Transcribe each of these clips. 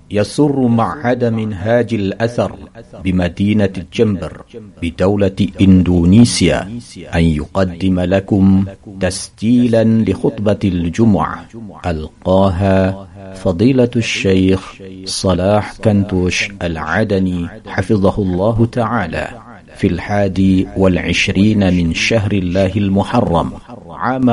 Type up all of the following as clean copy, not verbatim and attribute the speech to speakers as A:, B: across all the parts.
A: يسر معهد منهاج الأثر بمدينة الجنبر بدولة إندونيسيا أن يقدم لكم تسجيلا لخطبة الجمعة ألقاها فضيلة الشيخ صلاح كنتوش العدني حفظه الله تعالى في 21 من شهر الله المحرم عام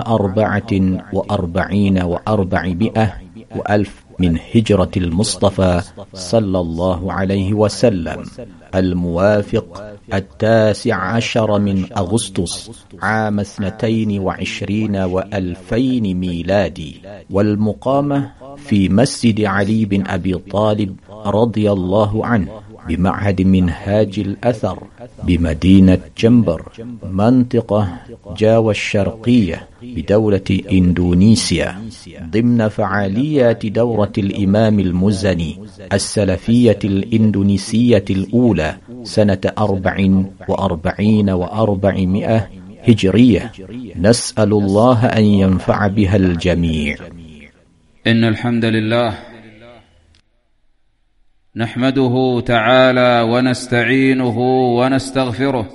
A: 44 و400 من هجرة المصطفى صلى الله عليه وسلم، الموافق 19 من أغسطس عام 22 و2000 ميلادي، والمقامة في مسجد علي بن أبي طالب رضي الله عنه بمعهد منهاج الأثر بمدينة جنبر منطقة جاوة الشرقية بدولة إندونيسيا، ضمن فعاليات دورة الإمام المزني السلفية الإندونيسية الأولى سنة 44 و400 هجرية. نسأل الله أن ينفع بها الجميع.
B: إن الحمد لله نحمده تعالى ونستعينه ونستغفره،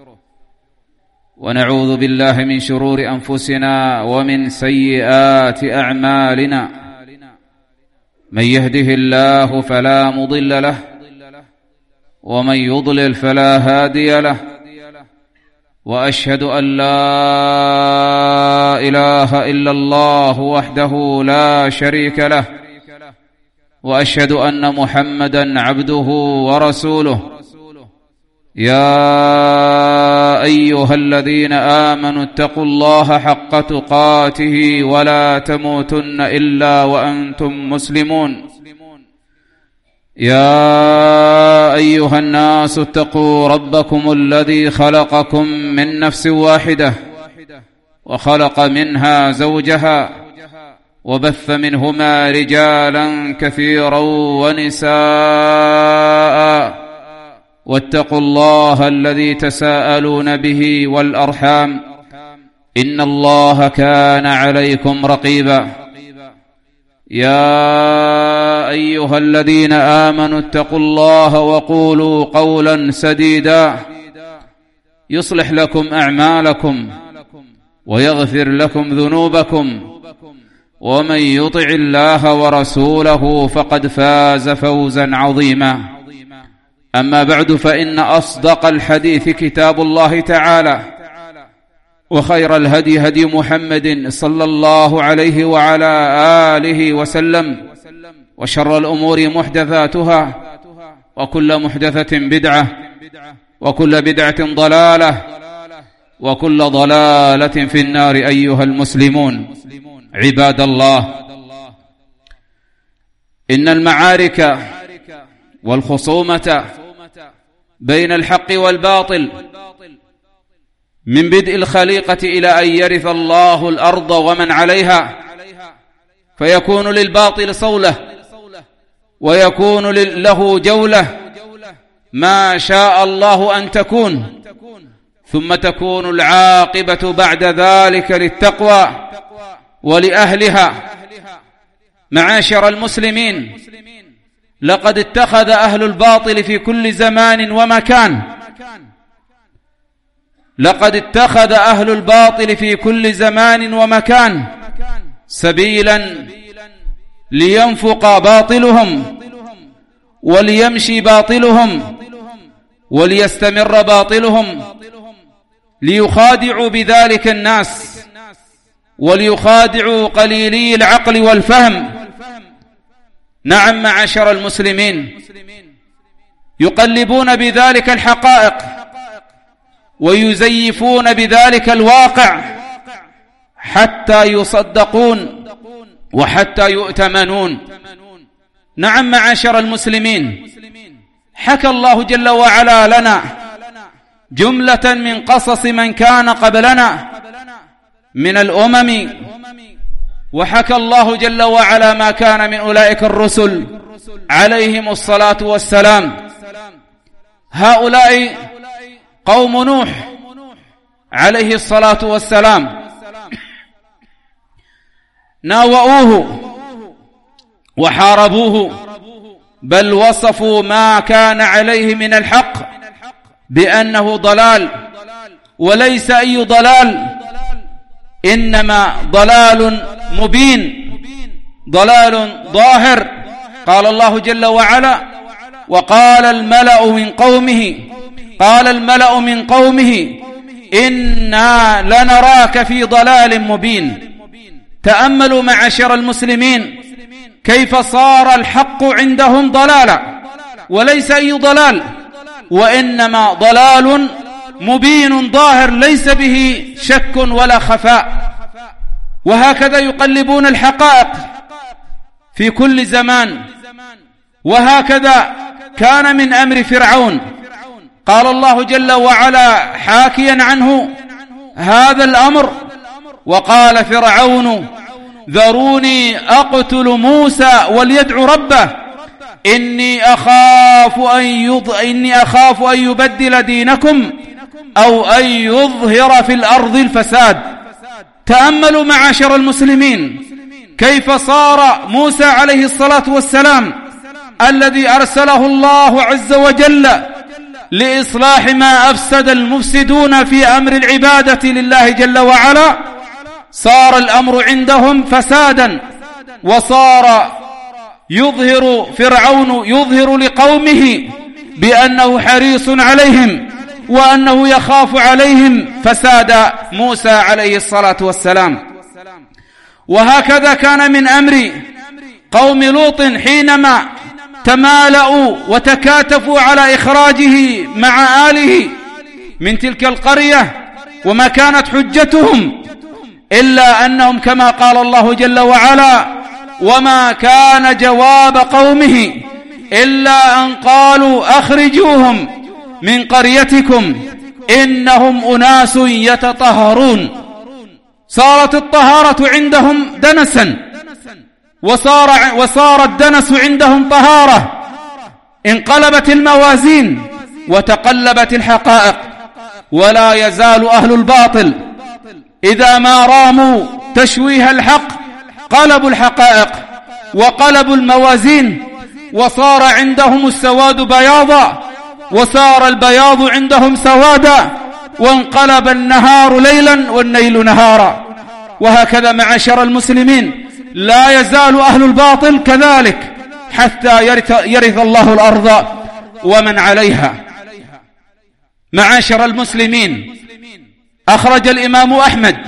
B: ونعوذ بالله من شرور أنفسنا ومن سيئات أعمالنا. من يهده الله فلا مضل له، ومن يضلل فلا هادي له، وأشهد أن لا إله إلا الله وحده لا شريك له، وأشهد أن محمدا عبده ورسوله. يا أيها الذين آمنوا اتقوا الله حق تقاته ولا تموتن إلا وأنتم مسلمون. يا أيها الناس اتقوا ربكم الذي خلقكم من نفس واحدة، وخلق منها زوجها، وبث منهما رجالا كثيرا ونساء، واتقوا الله الذي تساءلون به والأرحام، إن الله كان عليكم رقيبا. يا أيها الذين آمنوا اتقوا الله وقولوا قولا سديدا يصلح لكم أعمالكم ويغفر لكم ذنوبكم، ومن يطع الله ورسوله فقد فاز فوزا عظيما. أما بعد، فإن أصدق الحديث كتاب الله تعالى، وخير الهدي هدي محمد صلى الله عليه وعلى آله وسلم، وشر الأمور محدثاتها، وكل محدثة بدعة، وكل بدعة ضلالة، وكل ضلالة في النار. أيها المسلمون عباد الله، إن المعارك والخصومة بين الحق والباطل من بدء الخليقة إلى أن يرث الله الأرض ومن عليها، فيكون للباطل صولة ويكون له جولة ما شاء الله أن تكون، ثم تكون العاقبة بعد ذلك للتقوى ولأهلها. معاشر المسلمين، لقد اتخذ أهل الباطل في كل زمان ومكان سبيلا لينفق باطلهم وليمشي باطلهم وليستمر باطلهم، ليخادعوا بذلك الناس وليخادعوا قليلي العقل والفهم. نعم معاشر المسلمين، يقلبون بذلك الحقائق ويزيفون بذلك الواقع حتى يصدقون وحتى يؤتمنون. نعم معاشر المسلمين، حكى الله جل وعلا لنا جملة من قصص من كان قبلنا من الأمم، وحكى الله جل وعلا ما كان من أولئك الرسل عليهم الصلاة والسلام. هؤلاء قوم نوح عليه الصلاة والسلام، ناوؤوه وحاربوه بل وصفوا ما كان عليه من الحق بأنه ضلال، وليس أي ضلال، إنما ضلال مبين، ضلال ظاهر. قال الله جل وعلا: وقال الملأ من قومه إنا لنراك في ضلال مبين. تأملوا معاشر المسلمين كيف صار الحق عندهم ضلالا، وليس أي ضلال، وإنما ضلال مبين ظاهر ليس به شك ولا خفاء. وهكذا يقلبون الحقائق في كل زمان، وهكذا كان من أمر فرعون. قال الله جل وعلا حاكيا عنه هذا الأمر: وقال فرعون ذروني أقتل موسى وليدع ربه إني أخاف أن يبدل دينكم أو أن يظهر في الأرض الفساد. تأملوا معاشر المسلمين كيف صار موسى عليه الصلاة والسلام الذي أرسله الله عز وجل لإصلاح ما أفسد المفسدون في أمر العبادة لله جل وعلا، صار الأمر عندهم فسادا، وصار فرعون يظهر لقومه بأنه حريص عليهم وأنه يخاف عليهم فساد موسى عليه الصلاة والسلام. وهكذا كان من أمر قوم لوط حينما تمالأوا وتكاتفوا على إخراجه مع آله من تلك القرية، وما كانت حجتهم إلا أنهم كما قال الله جل وعلا: وما كان جواب قومه إلا أن قالوا أخرجوهم من قريتكم إنهم أناس يتطهرون. صارت الطهارة عندهم دنسا، وصار الدنس عندهم طهارة. انقلبت الموازين وتقلبت الحقائق، ولا يزال أهل الباطل إذا ما راموا تشويه الحق قلبوا الحقائق وقلبوا الموازين، وصار عندهم السواد بياضا وصار البياض عندهم سوادا، وانقلب النهار ليلا والليل نهارا. وهكذا معاشر المسلمين لا يزال أهل الباطل كذلك حتى يرث الله الأرض ومن عليها. معاشر المسلمين، أخرج الإمام أحمد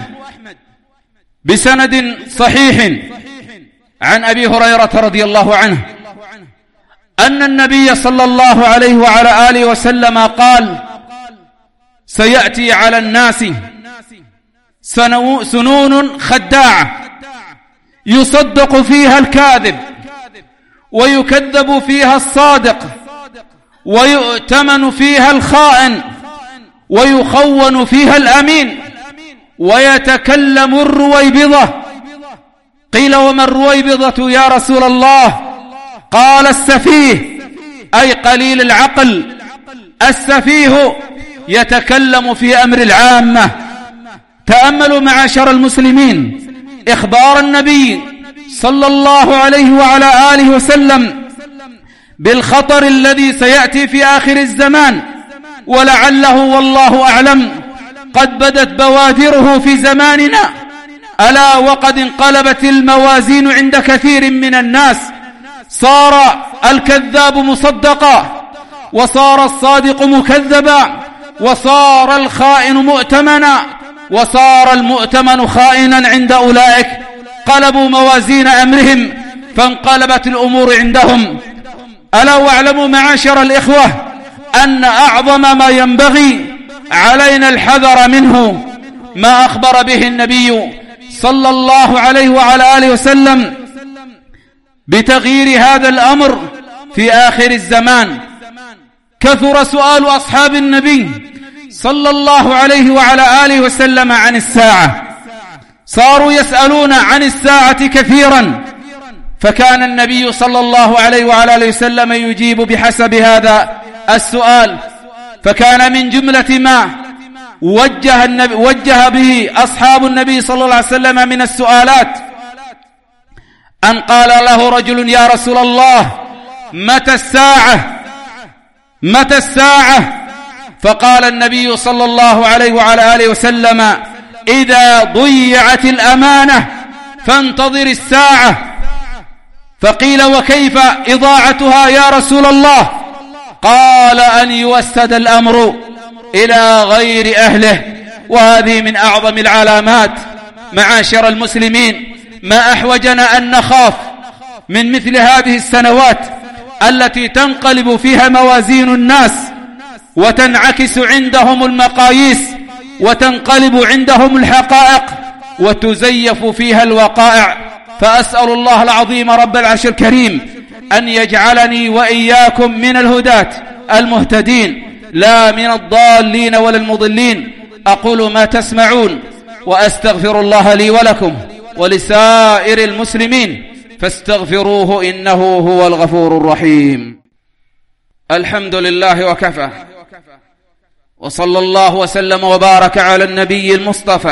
B: بسند صحيح عن أبي هريرة رضي الله عنه أن النبي صلى الله عليه وعلى آله وسلم قال: سيأتي على الناس سنون خداعة يصدق فيها الكاذب ويكذب فيها الصادق ويؤتمن فيها الخائن ويخون فيها الأمين ويتكلم الرويبضة. قيل: وما الرويبضة يا رسول الله؟ قال: السفيه، أي قليل العقل. السفيه يتكلم في أمر العامة. تأملوا معاشر المسلمين إخبار النبي صلى الله عليه وعلى آله وسلم بالخطر الذي سيأتي في آخر الزمان، ولعله والله أعلم قد بدت بوادره في زماننا. ألا وقد انقلبت الموازين عند كثير من الناس، صار الكذاب مصدقا وصار الصادق مكذبا وصار الخائن مؤتمنا وصار المؤتمن خائنا عند أولئك. قلبوا موازين أمرهم فانقلبت الأمور عندهم. ألا واعلموا معاشر الإخوة أن أعظم ما ينبغي علينا الحذر منه ما أخبر به النبي صلى الله عليه وعلى آله وسلم بتغيير هذا الأمر في آخر الزمان. كثر سؤال أصحاب النبي صلى الله عليه وعلى آله وسلم عن الساعة، صاروا يسألون عن الساعة كثيرا، فكان النبي صلى الله عليه وعلى آله وسلم يجيب بحسب هذا السؤال. فكان من جملة ما وجه به أصحاب النبي صلى الله عليه وسلم من السؤالات أن قال له رجل: يا رسول الله، متى الساعة؟ فقال النبي صلى الله عليه وعلى آله وسلم: إذا ضيعت الأمانة فانتظر الساعة. فقيل: وكيف إضاعتها يا رسول الله؟ قال: أن يوسد الأمر إلى غير أهله. وهذه من أعظم العلامات معاشر المسلمين. ما أحوجنا أن نخاف من مثل هذه السنوات التي تنقلب فيها موازين الناس وتنعكس عندهم المقاييس وتنقلب عندهم الحقائق وتزيف فيها الوقائع. فأسأل الله العظيم رب العرش الكريم أن يجعلني وإياكم من الهداة المهتدين لا من الضالين ولا المضلين. أقول ما تسمعون وأستغفر الله لي ولكم ولسائر المسلمين فاستغفروه إنه هو الغفور الرحيم. الحمد لله وكفى، وصلى الله وسلم وبارك على النبي المصطفى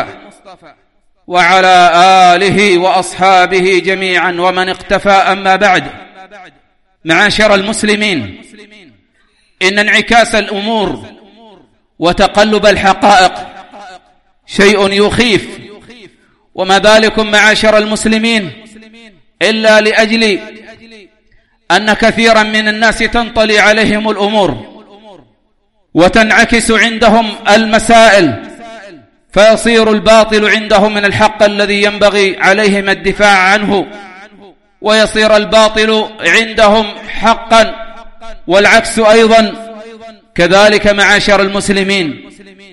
B: وعلى آله وأصحابه جميعا ومن اقتفى. أما بعد، معاشر المسلمين، إن انعكاس الأمور وتقلب الحقائق شيء يخيف، وما ذلكم معاشر المسلمين إلا لأجل أن كثيرا من الناس تنطلي عليهم الأمور وتنعكس عندهم المسائل، فيصير الباطل عندهم من الحق الذي ينبغي عليهم الدفاع عنه، ويصير الباطل عندهم حقا، والعكس أيضا كذلك معاشر المسلمين.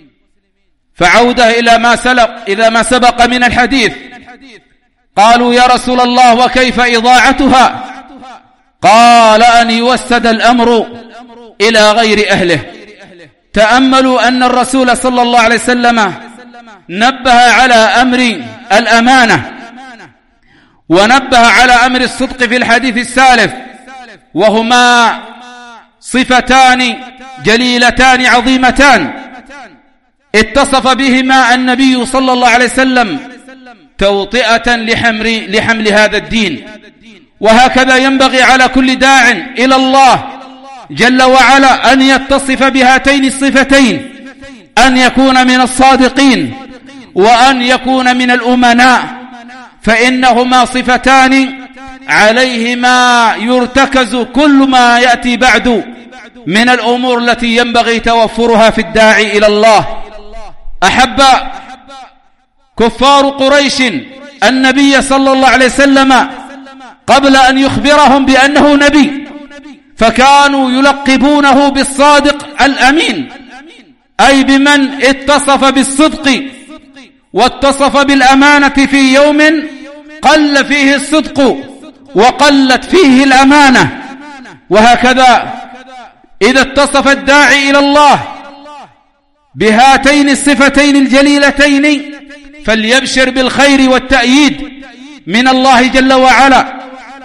B: فعودة إلى ما سبق من الحديث. قالوا: يا رسول الله وكيف إضاعتها؟ قال: أن يوسد الأمر إلى غير أهله. تأملوا أن الرسول صلى الله عليه وسلم نبه على أمر الأمانة ونبه على أمر الصدق في الحديث السالف، وهما صفتان جليلتان عظيمتان اتصف بهما النبي صلى الله عليه وسلم توطئة لحمل هذا الدين. وهكذا ينبغي على كل داع إلى الله جل وعلا أن يتصف بهاتين الصفتين، أن يكون من الصادقين وأن يكون من الأمناء، فإنهما صفتان عليهما يرتكز كل ما يأتي بعد من الأمور التي ينبغي توفرها في الداعي إلى الله. أحب كفار قريش النبي صلى الله عليه وسلم قبل أن يخبرهم بأنه نبي، فكانوا يلقبونه بالصادق الأمين، أي بمن اتصف بالصدق واتصف بالأمانة في يوم قل فيه الصدق وقلت فيه الأمانة. وهكذا إذا اتصف الداعي إلى الله بهاتين الصفتين الجليلتين فليبشر بالخير والتأييد من الله جل وعلا.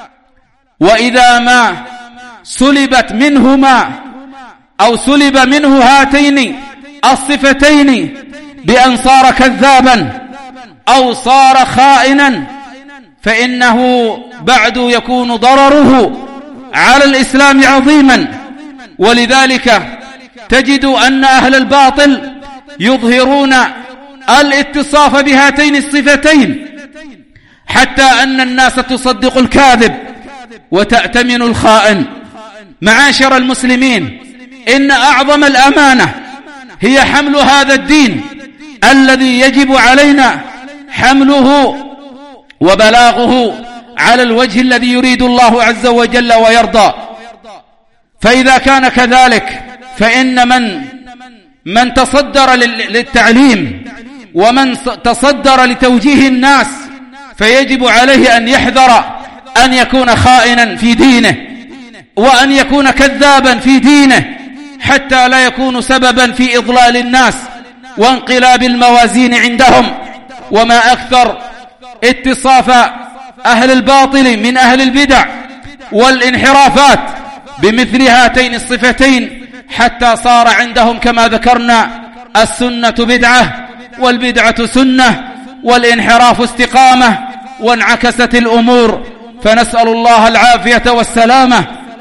B: وإذا ما سلبت منهما أو سلب منه هاتين الصفتين بأن صار كذابا أو صار خائنا فإنه بعد يكون ضرره على الإسلام عظيما. ولذلك تجد أن أهل الباطل يظهرون الاتصاف بهاتين الصفتين حتى أن الناس تصدق الكاذب وتأتمن الخائن. معاشر المسلمين، إن أعظم الأمانة هي حمل هذا الدين الذي يجب علينا حمله وبلاغه على الوجه الذي يريد الله عز وجل ويرضى. فإذا كان كذلك فإن من تصدر للتعليم ومن تصدر لتوجيه الناس فيجب عليه أن يحذر أن يكون خائنا في دينه وأن يكون كذابا في دينه حتى لا يكون سببا في إضلال الناس وانقلاب الموازين عندهم. وما أكثر اتصاف أهل الباطل من أهل البدع والانحرافات بمثل هاتين الصفتين حتى صار عندهم كما ذكرنا السنة بدعة والبدعة سنة والانحراف استقامة وانعكست الأمور. فنسأل الله العافية والسلامة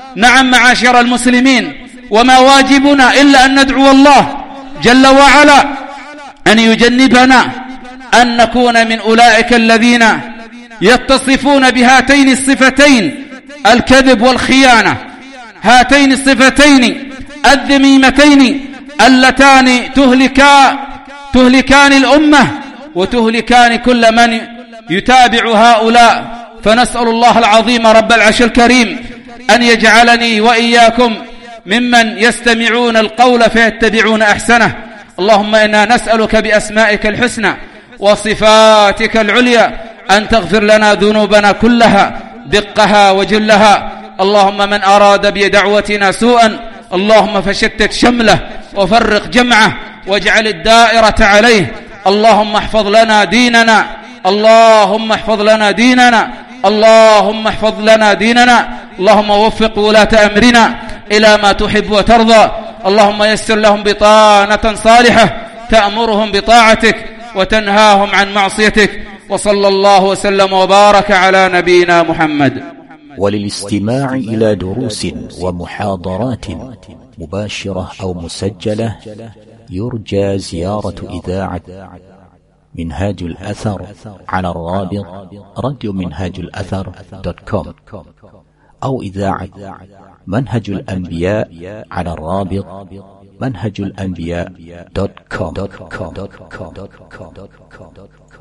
B: نعم معاشر المسلمين، وما واجبنا إلا أن ندعو الله جل وعلا أن يجنبنا أن نكون من أولئك الذين يتصفون بهاتين الصفتين، الكذب والخيانة، هاتين الصفتين الذميمتين اللتان تهلكان الأمة وتهلكان كل من يتابع هؤلاء. فنسأل الله العظيم رب العرش الكريم أن يجعلني وإياكم ممن يستمعون القول فيتبعون أحسنه. اللهم إنا نسألك بأسمائك الحسنى وصفاتك العليا أن تغفر لنا ذنوبنا كلها دقها وجلها. اللهم من أراد بدعوتنا سوءا اللهم فشتت شمله وفرق جمعه واجعل الدائرة عليه. اللهم احفظ لنا ديننا، اللهم احفظ لنا ديننا، اللهم احفظ لنا ديننا. اللهم وفق ولاة أمرنا إلى ما تحب وترضى. اللهم يسر لهم بطانة صالحة تأمرهم بطاعتك وتنهاهم عن معصيتك. وصلى الله وسلم وبارك على نبينا محمد.
A: وللاستماع إلى دروس ومحاضرات مباشرة أو مسجلة يرجى زيارة إذاعة منهاج الأثر على الرابط radiominhajulathar.com أو إذاعة منهج الأنبياء على الرابط منهجالأنبياء.com.